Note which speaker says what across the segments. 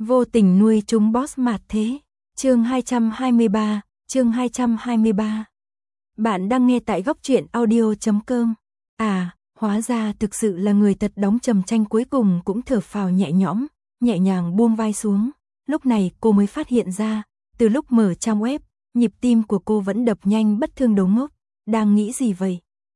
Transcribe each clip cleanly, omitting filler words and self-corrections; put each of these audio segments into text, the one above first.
Speaker 1: Vô tình nuôi chúng boss mạt thế. Chương 223. Bạn đang nghe tại góc truyện audio.com. À, hóa ra thực sự là người thật đóng Trầm Tranh cuối cùng cũng thở phào nhẹ nhõm, nhẹ nhàng buông vai xuống. Lúc này cô mới phát hiện ra, từ lúc mở trang web, nhịp tim của cô vẫn đập nhanh bất thường đống ngốc. Đang nghĩ gì vậy?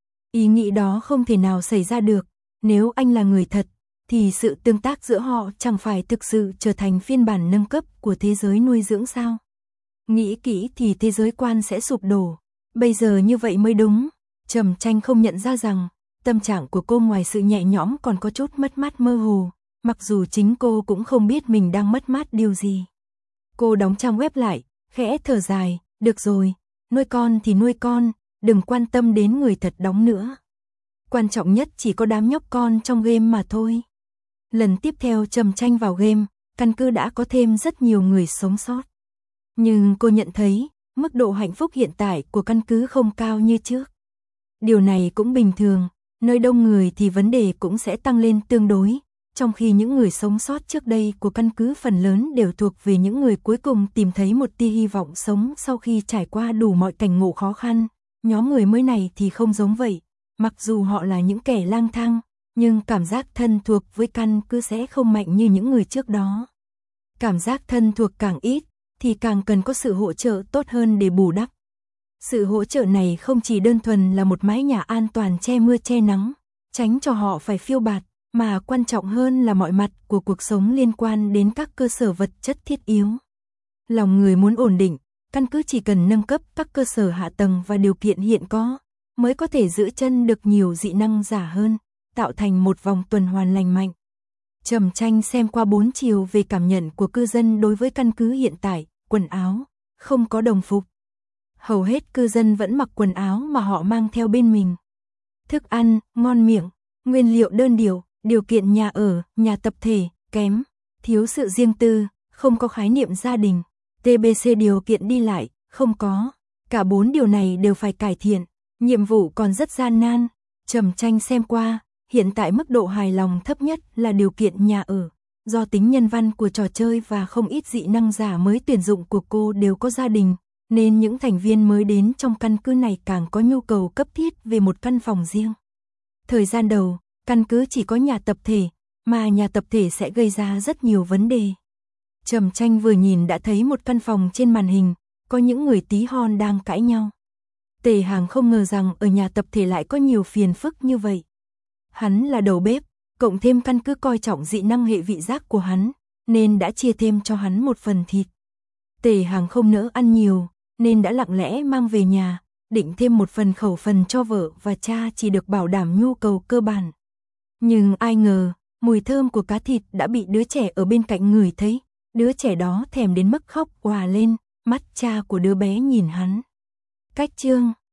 Speaker 1: Ý nghĩ đó không thể nào xảy ra được. Nếu anh là người thật, thì sự tương tác giữa họ chẳng phải thực sự trở thành phiên bản nâng cấp của thế giới nuôi dưỡng sao? Nghĩ kỹ thì thế giới quan sẽ sụp đổ. Bây giờ như vậy mới đúng. Trầm Tranh không nhận ra rằng, tâm trạng của cô ngoài sự nhẹ nhõm còn có chút mất mát mơ hồ, mặc dù chính cô cũng không biết mình đang mất mát điều gì. Cô đóng trang web lại, khẽ thở dài, được rồi, nuôi con thì nuôi con, đừng quan tâm đến người thật đóng nữa. Quan trọng nhất chỉ có đám nhóc con trong game mà thôi. Lần tiếp theo Trầm Tranh vào game, căn cứ đã có thêm rất nhiều người sống sót. Nhưng cô nhận thấy, mức độ hạnh phúc hiện tại của căn cứ không cao như trước. Điều này cũng bình thường, nơi đông người thì vấn đề cũng sẽ tăng lên tương đối, trong khi những người sống sót trước đây của căn cứ phần lớn đều thuộc về những người cuối cùng tìm thấy một tia hy vọng sống sau khi trải qua đủ mọi cảnh ngộ khó khăn. Nhóm người mới này thì không giống vậy, mặc dù họ là những kẻ lang thang, nhưng cảm giác thân thuộc với căn cứ sẽ không mạnh như những người trước đó. Cảm giác thân thuộc càng ít, thì càng cần có sự hỗ trợ tốt hơn để bù đắp. Sự hỗ trợ này không chỉ đơn thuần là một mái nhà an toàn che mưa che nắng, tránh cho họ phải phiêu bạt, mà quan trọng hơn là mọi mặt của cuộc sống liên quan đến các cơ sở vật chất thiết yếu. Lòng người muốn ổn định, căn cứ chỉ cần nâng cấp các cơ sở hạ tầng và điều kiện hiện có, mới có thể giữ chân được nhiều dị năng giả hơn, tạo thành một vòng tuần hoàn lành mạnh. Trầm Tranh xem qua 4 chiều về cảm nhận của cư dân đối với căn cứ hiện tại, quần áo, không có đồng phục. Hầu hết cư dân vẫn mặc quần áo mà họ mang theo bên mình. Thức ăn, ngon miệng, nguyên liệu đơn điệu, điều kiện nhà ở, nhà tập thể, kém, thiếu sự riêng tư, không có khái niệm gia đình, TBC điều kiện đi lại, không có. Cả 4 điều này đều phải cải thiện, nhiệm vụ còn rất gian nan. Trầm Tranh xem qua, hiện tại mức độ hài lòng thấp nhất là điều kiện nhà ở. Do tính nhân văn của trò chơi và không ít dị năng giả mới tuyển dụng của cô đều có gia đình, nên những thành viên mới đến trong căn cứ này càng có nhu cầu cấp thiết về một căn phòng riêng. Thời gian đầu, căn cứ chỉ có nhà tập thể, mà nhà tập thể sẽ gây ra rất nhiều vấn đề. Trầm Tranh vừa nhìn đã thấy một căn phòng trên màn hình, có những người tí hon đang cãi nhau. Tề Hàng không ngờ rằng ở nhà tập thể lại có nhiều phiền phức như vậy. Hắn là đầu bếp, cộng thêm căn cứ coi trọng dị năng hệ vị giác của hắn, nên đã chia thêm cho hắn một phần thịt. Tề Hàng không nỡ ăn nhiều, nên đã lặng lẽ mang về nhà, định thêm một phần khẩu phần cho vợ và cha chỉ được bảo đảm nhu cầu cơ bản. Nhưng ai ngờ, mùi thơm của cá thịt đã bị đứa trẻ ở bên cạnh ngửi thấy, đứa trẻ đó thèm đến mức khóc òa lên, mắt cha của đứa bé nhìn hắn. Cách chương,